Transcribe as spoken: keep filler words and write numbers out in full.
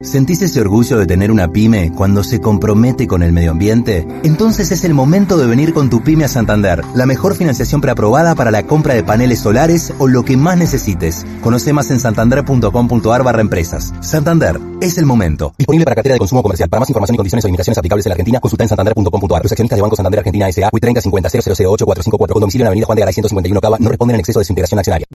¿Sentís ese orgullo de tener una pyme cuando se compromete con el medio ambiente? Entonces es el momento de venir con tu pyme a Santander, la mejor financiación preaprobada para la compra de paneles solares o lo que más necesites. Conoce más en santander punto com punto ar barra empresas. Santander, es el momento. Disponible para cartera de consumo comercial. Para más información y condiciones o limitaciones aplicables en la Argentina, consulta en santander punto com punto ar. Los accionistas de Banco Santander Argentina S A, U I treinta cincuenta cero cero cero ocho cuatro cinco cuatro, con domicilio en Avenida Juan de Garay ciento cincuenta y uno Cava, no responden en exceso de su integración accionaria.